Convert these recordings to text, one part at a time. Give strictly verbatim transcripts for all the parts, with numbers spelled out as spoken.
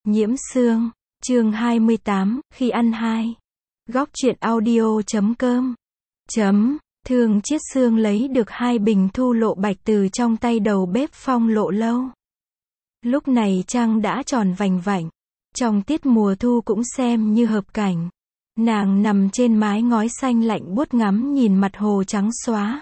Nhiễm Sương, chương hai mươi tám, khi ăn hai. Góc truyện audio chấm com. Chấm, Thường Chiết Sương lấy được hai bình thu lộ bạch từ trong tay đầu bếp Phong Lộ Lâu. Lúc này trăng đã tròn vành vạnh. Trong tiết mùa thu cũng xem như hợp cảnh. Nàng nằm trên mái ngói xanh lạnh buốt ngắm nhìn mặt hồ trắng xóa.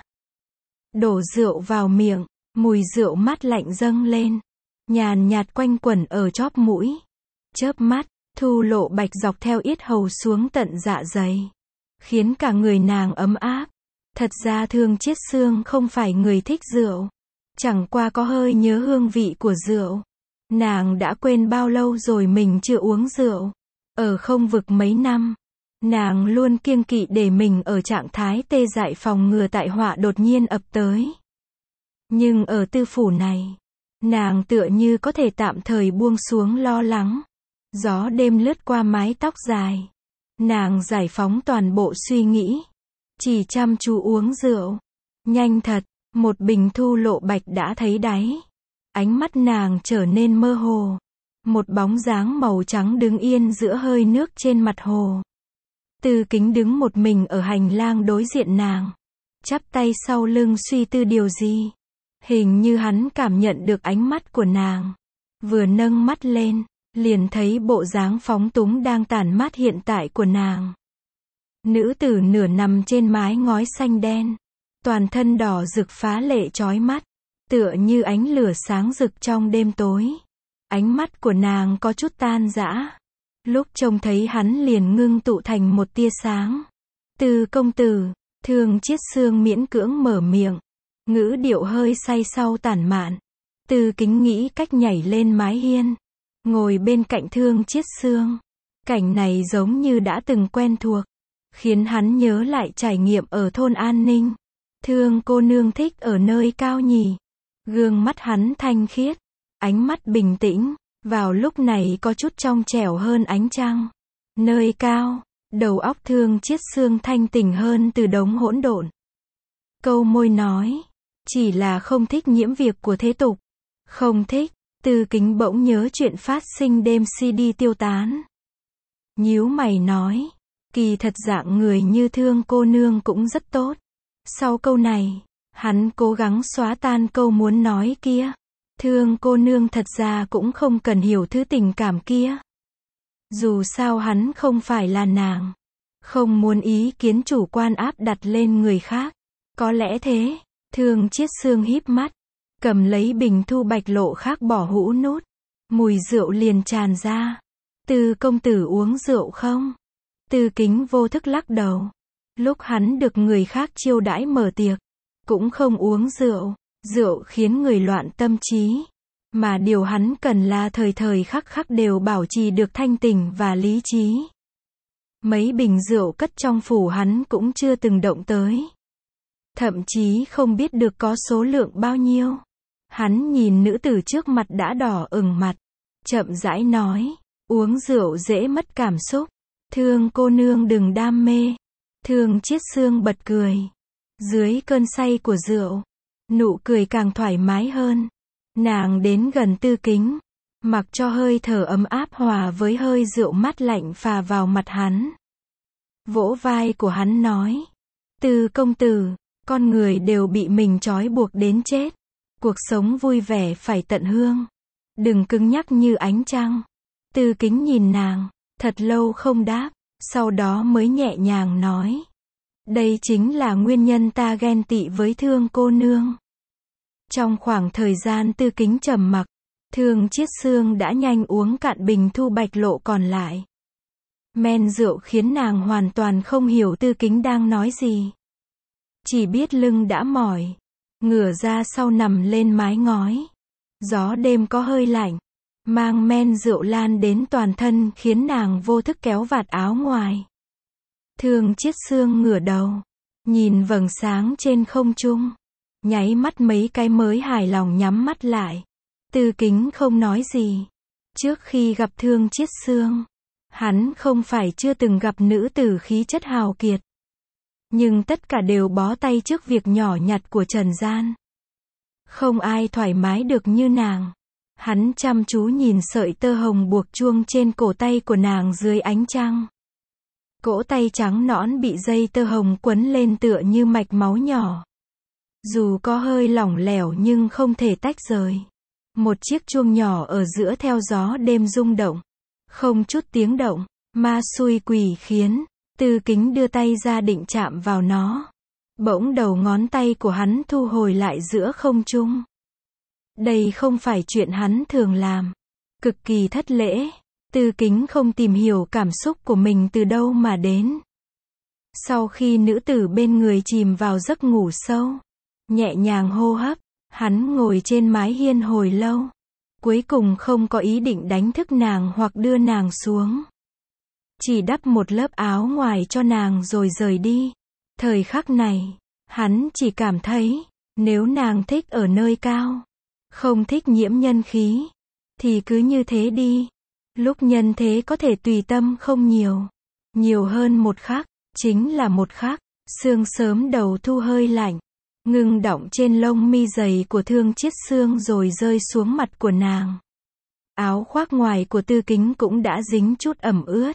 Đổ rượu vào miệng, mùi rượu mát lạnh dâng lên. Nhàn nhạt quanh quẩn ở chóp mũi. Chớp mắt, thu lộ bạch dọc theo yết hầu xuống tận dạ dày. Khiến cả người nàng ấm áp. Thật ra Thường Chiết Sương không phải người thích rượu. Chẳng qua có hơi nhớ hương vị của rượu. Nàng đã quên bao lâu rồi mình chưa uống rượu. Ở không vực mấy năm, nàng luôn kiêng kỵ để mình ở trạng thái tê dại phòng ngừa tai họa đột nhiên ập tới. Nhưng ở tư phủ này, nàng tựa như có thể tạm thời buông xuống lo lắng. Gió đêm lướt qua mái tóc dài. Nàng giải phóng toàn bộ suy nghĩ. Chỉ chăm chú uống rượu. Nhanh thật, một bình thu lộ bạch đã thấy đáy. Ánh mắt nàng trở nên mơ hồ. Một bóng dáng màu trắng đứng yên giữa hơi nước trên mặt hồ. Tư Kính đứng một mình ở hành lang đối diện nàng. Chắp tay sau lưng suy tư điều gì. Hình như hắn cảm nhận được ánh mắt của nàng. Vừa nâng mắt lên, liền thấy bộ dáng phóng túng đang tản mát hiện tại của nàng. Nữ tử nửa nằm trên mái ngói xanh đen. Toàn thân đỏ rực phá lệ chói mắt. Tựa như ánh lửa sáng rực trong đêm tối. Ánh mắt của nàng có chút tan rã. Lúc trông thấy hắn liền ngưng tụ thành một tia sáng. Từ công tử, Thường Chiết Sương miễn cưỡng mở miệng. Ngữ điệu hơi say sau tản mạn. Từ Kính nghĩ cách nhảy lên mái hiên. Ngồi bên cạnh Thường Chiết Sương. Cảnh này giống như đã từng quen thuộc. Khiến hắn nhớ lại trải nghiệm ở thôn An Ninh. Thương cô nương thích ở nơi cao nhỉ. Gương mắt hắn thanh khiết. Ánh mắt bình tĩnh. Vào lúc này có chút trong trẻo hơn ánh trăng. Nơi cao. Đầu óc Thường Chiết Sương thanh tỉnh hơn từ đống hỗn độn. Câu môi nói. Chỉ là không thích nhiễm việc của thế tục. Không thích. Tư Kính bỗng nhớ chuyện phát sinh đêm xê đê tiêu tán. Nhíu mày nói. Kỳ thật dạng người như Thương cô nương cũng rất tốt. Sau câu này, hắn cố gắng xóa tan câu muốn nói kia. Thương cô nương thật ra cũng không cần hiểu thứ tình cảm kia. Dù sao hắn không phải là nàng. Không muốn ý kiến chủ quan áp đặt lên người khác. Có lẽ thế. Thường Chiết Sương híp mắt. Cầm lấy bình thu bạch lộ khác bỏ hũ nút. Mùi rượu liền tràn ra. Từ công tử uống rượu không? Tư Kính vô thức lắc đầu. Lúc hắn được người khác chiêu đãi mở tiệc. Cũng không uống rượu. Rượu khiến người loạn tâm trí. Mà điều hắn cần là thời thời khắc khắc đều bảo trì được thanh tỉnh và lý trí. Mấy bình rượu cất trong phủ hắn cũng chưa từng động tới. Thậm chí không biết được có số lượng bao nhiêu. Hắn nhìn nữ tử trước mặt đã đỏ ửng mặt. Chậm rãi nói. Uống rượu dễ mất cảm xúc. Thương cô nương đừng đam mê. Thường Chiết Sương bật cười. Dưới cơn say của rượu. Nụ cười càng thoải mái hơn. Nàng đến gần Tư Kính. Mặc cho hơi thở ấm áp hòa với hơi rượu mát lạnh phà vào mặt hắn. Vỗ vai của hắn nói. Tư công tử. Con người đều bị mình trói buộc đến chết. Cuộc sống vui vẻ phải tận hương. Đừng cứng nhắc như ánh trăng. Tư Kính nhìn nàng. Thật lâu không đáp. Sau đó mới nhẹ nhàng nói. Đây chính là nguyên nhân ta ghen tị với Thương cô nương. Trong khoảng thời gian Tư Kính trầm mặc, Thường Chiết Sương đã nhanh uống cạn bình thu bạch lộ còn lại. Men rượu khiến nàng hoàn toàn không hiểu Tư Kính đang nói gì. Chỉ biết lưng đã mỏi. Ngửa ra sau nằm lên mái ngói. Gió đêm có hơi lạnh. Mang men rượu lan đến toàn thân khiến nàng vô thức kéo vạt áo ngoài. Thường Chiết Sương ngửa đầu. Nhìn vầng sáng trên không trung. Nháy mắt mấy cái mới hài lòng nhắm mắt lại. Tư Kính không nói gì. Trước khi gặp Thường Chiết Sương, hắn không phải chưa từng gặp nữ tử khí chất hào kiệt. Nhưng tất cả đều bó tay trước việc nhỏ nhặt của trần gian. Không ai thoải mái được như nàng. Hắn chăm chú nhìn sợi tơ hồng buộc chuông trên cổ tay của nàng dưới ánh trăng. Cỗ tay trắng nõn bị dây tơ hồng quấn lên tựa như mạch máu nhỏ. Dù có hơi lỏng lẻo nhưng không thể tách rời. Một chiếc chuông nhỏ ở giữa theo gió đêm rung động. Không chút tiếng động, ma xui quỷ khiến, Tư Kính đưa tay ra định chạm vào nó. Bỗng đầu ngón tay của hắn thu hồi lại giữa không trung. Đây không phải chuyện hắn thường làm. Cực kỳ thất lễ. Tư Kính không tìm hiểu cảm xúc của mình từ đâu mà đến. Sau khi nữ tử bên người chìm vào giấc ngủ sâu, nhẹ nhàng hô hấp, hắn ngồi trên mái hiên hồi lâu. Cuối cùng không có ý định đánh thức nàng hoặc đưa nàng xuống. Chỉ đắp một lớp áo ngoài cho nàng rồi rời đi. Thời khắc này, hắn chỉ cảm thấy, nếu nàng thích ở nơi cao, không thích nhiễm nhân khí, thì cứ như thế đi. Lúc nhân thế có thể tùy tâm không nhiều. Nhiều hơn một khắc, chính là một khắc. Sương sớm đầu thu hơi lạnh, ngưng đọng trên lông mi dày của Thương Chiết Xương rồi rơi xuống mặt của nàng. Áo khoác ngoài của Tư Kính cũng đã dính chút ẩm ướt.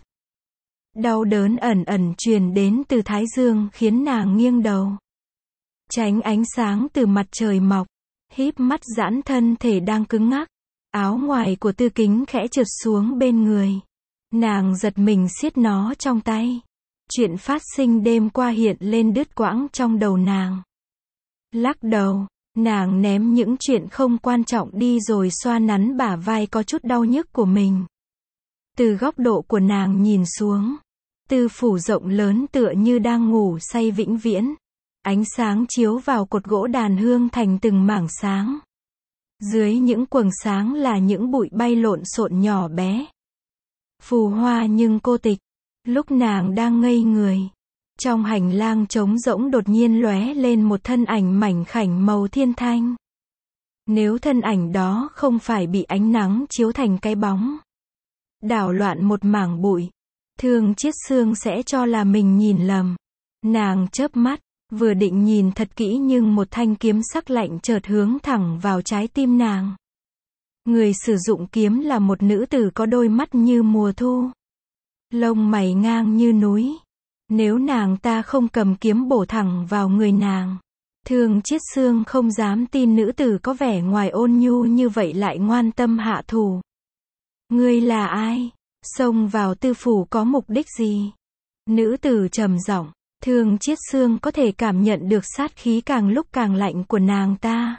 Đau đớn ẩn ẩn truyền đến từ thái dương khiến nàng nghiêng đầu. Tránh ánh sáng từ mặt trời mọc, híp mắt giãn thân thể đang cứng ngắc. Áo ngoài của Tư Kính khẽ trượt xuống bên người. Nàng giật mình siết nó trong tay. Chuyện phát sinh đêm qua hiện lên đứt quãng trong đầu nàng. Lắc đầu, nàng ném những chuyện không quan trọng đi rồi xoa nắn bả vai có chút đau nhức của mình. Từ góc độ của nàng nhìn xuống, tư phủ rộng lớn tựa như đang ngủ say vĩnh viễn. Ánh sáng chiếu vào cột gỗ đàn hương thành từng mảng sáng. Dưới những quầng sáng là những bụi bay lộn xộn nhỏ bé. Phù hoa nhưng cô tịch. Lúc nàng đang ngây người, trong hành lang trống rỗng đột nhiên lóe lên một thân ảnh mảnh khảnh màu thiên thanh. Nếu thân ảnh đó không phải bị ánh nắng chiếu thành cái bóng, đảo loạn một mảng bụi, Thương Chiết Xương sẽ cho là mình nhìn lầm. Nàng chớp mắt, vừa định nhìn thật kỹ nhưng một thanh kiếm sắc lạnh chợt hướng thẳng vào trái tim nàng. Người sử dụng kiếm là một nữ tử có đôi mắt như mùa thu, lông mày ngang như núi. Nếu nàng ta không cầm kiếm bổ thẳng vào người nàng, Thương Chiết Xương không dám tin nữ tử có vẻ ngoài ôn nhu như vậy lại ngoan tâm hạ thủ. Ngươi là ai? Xông vào tư phủ có mục đích gì? Nữ tử trầm giọng. Thương Chiết Xương có thể cảm nhận được sát khí càng lúc càng lạnh của nàng ta.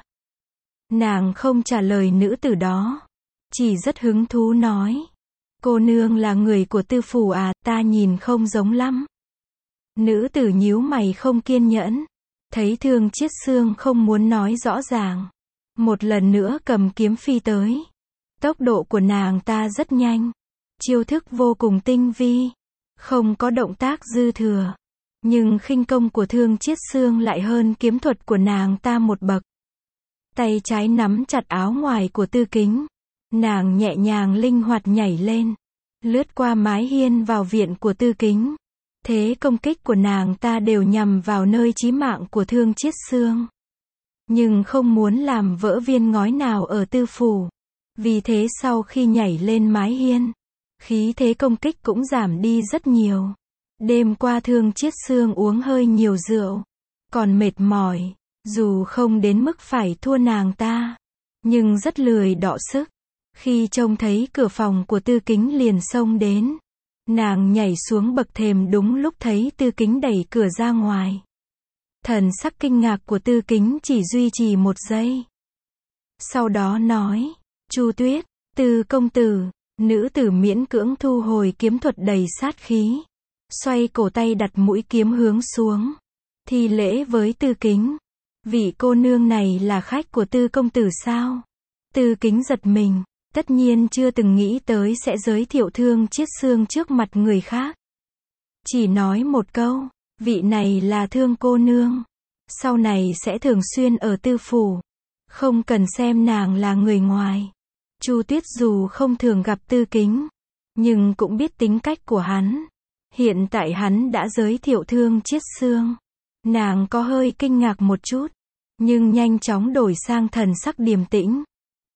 Nàng không trả lời nữ tử đó, chỉ rất hứng thú nói. Cô nương là người của tư phủ à, ta nhìn không giống lắm. Nữ tử nhíu mày không kiên nhẫn. Thấy Thương Chiết Xương không muốn nói rõ ràng, một lần nữa cầm kiếm phi tới. Tốc độ của nàng ta rất nhanh, chiêu thức vô cùng tinh vi, không có động tác dư thừa. Nhưng khinh công của Thương Chiết Xương lại hơn kiếm thuật của nàng ta một bậc. Tay trái nắm chặt áo ngoài của Tư Kính. Nàng nhẹ nhàng linh hoạt nhảy lên, lướt qua mái hiên vào viện của Tư Kính. Thế công kích của nàng ta đều nhằm vào nơi chí mạng của Thương Chiết Xương. Nhưng không muốn làm vỡ viên ngói nào ở tư phủ. Vì thế sau khi nhảy lên mái hiên, khí thế công kích cũng giảm đi rất nhiều. Đêm qua Thương Chiết Xương uống hơi nhiều rượu, còn mệt mỏi, dù không đến mức phải thua nàng ta, nhưng rất lười đọ sức. Khi trông thấy cửa phòng của Tư Kính liền xông đến, nàng nhảy xuống bậc thềm đúng lúc thấy Tư Kính đẩy cửa ra ngoài. Thần sắc kinh ngạc của Tư Kính chỉ duy trì một giây. Sau đó nói, Chu Tuyết, Tư công tử. Nữ tử miễn cưỡng thu hồi kiếm thuật đầy sát khí, xoay cổ tay đặt mũi kiếm hướng xuống, thi lễ với Tư Kính. Vị cô nương này là khách của Tư công tử sao? Tư Kính giật mình, tất nhiên chưa từng nghĩ tới sẽ giới thiệu Thương Chiết Xương trước mặt người khác. Chỉ nói một câu, vị này là Thương cô nương, sau này sẽ thường xuyên ở tư phủ, không cần xem nàng là người ngoài. Chu Tuyết dù không thường gặp Tư Kính, nhưng cũng biết tính cách của hắn. Hiện tại hắn đã giới thiệu Thương Chiết Xương. Nàng có hơi kinh ngạc một chút, nhưng nhanh chóng đổi sang thần sắc điềm tĩnh.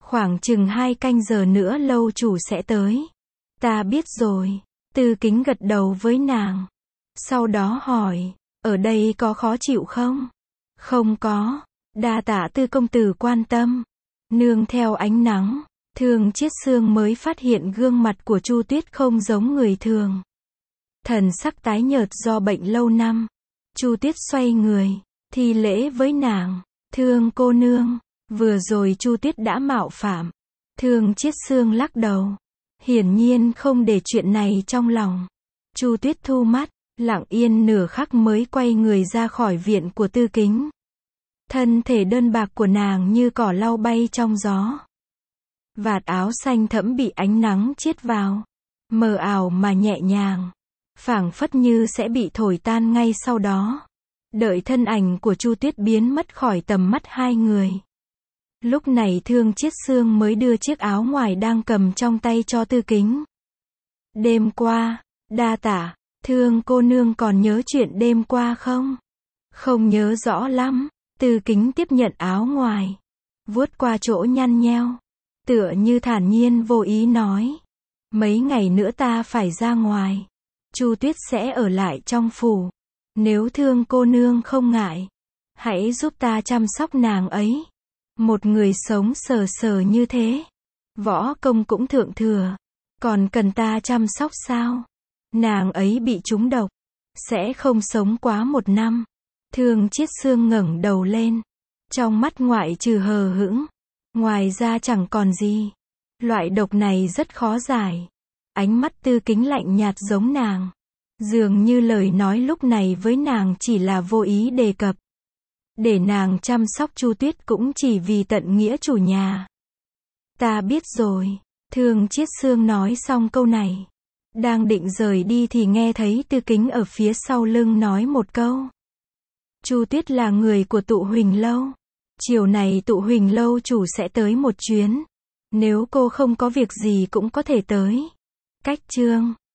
Khoảng chừng hai canh giờ nữa lâu chủ sẽ tới. Ta biết rồi. Tư Kính gật đầu với nàng. Sau đó hỏi, ở đây có khó chịu không? Không có. Đa tạ Tư công tử quan tâm. Nương theo ánh nắng, Thương Chiết Xương mới phát hiện gương mặt của Chu Tuyết không giống người thường. Thần sắc tái nhợt do bệnh lâu năm. Chu Tuyết xoay người, thi lễ với nàng. Thương cô nương, vừa rồi Chu Tuyết đã mạo phạm. Thương Chiết Xương lắc đầu. Hiển nhiên không để chuyện này trong lòng. Chu Tuyết thu mắt, lặng yên nửa khắc mới quay người ra khỏi viện của Tư Kính. Thân thể đơn bạc của nàng như cỏ lau bay trong gió. Vạt áo xanh thẫm bị ánh nắng chiết vào. Mờ ảo mà nhẹ nhàng. Phảng phất như sẽ bị thổi tan ngay sau đó. Đợi thân ảnh của Chu Tuyết biến mất khỏi tầm mắt hai người. Lúc này Thương Chiết Xương mới đưa chiếc áo ngoài đang cầm trong tay cho Tư Kính. Đêm qua, đa tạ, Thương cô nương còn nhớ chuyện đêm qua không? Không nhớ rõ lắm. Tư Kính tiếp nhận áo ngoài. Vuốt qua chỗ nhăn nheo. Tựa như thản nhiên vô ý nói. Mấy ngày nữa ta phải ra ngoài. Chu Tuyết sẽ ở lại trong phủ. Nếu Thương cô nương không ngại, hãy giúp ta chăm sóc nàng ấy. Một người sống sờ sờ như thế. Võ công cũng thượng thừa. Còn cần ta chăm sóc sao? Nàng ấy bị trúng độc. Sẽ không sống quá một năm. Thương Chiết Xương ngẩng đầu lên. Trong mắt ngoại trừ hờ hững. Ngoài ra chẳng còn gì. Loại độc này rất khó giải. Ánh mắt Tư Kính lạnh nhạt giống nàng. Dường như lời nói lúc này với nàng chỉ là vô ý đề cập. Để nàng chăm sóc Chu Tuyết cũng chỉ vì tận nghĩa chủ nhà. Ta biết rồi. Thương Chiết Xương nói xong câu này. Đang định rời đi thì nghe thấy Tư Kính ở phía sau lưng nói một câu. Chu Tuyết là người của Tụ Huỳnh Lâu. Chiều này Tụ Huỳnh Lâu chủ sẽ tới một chuyến. Nếu cô không có việc gì cũng có thể tới. Cách chương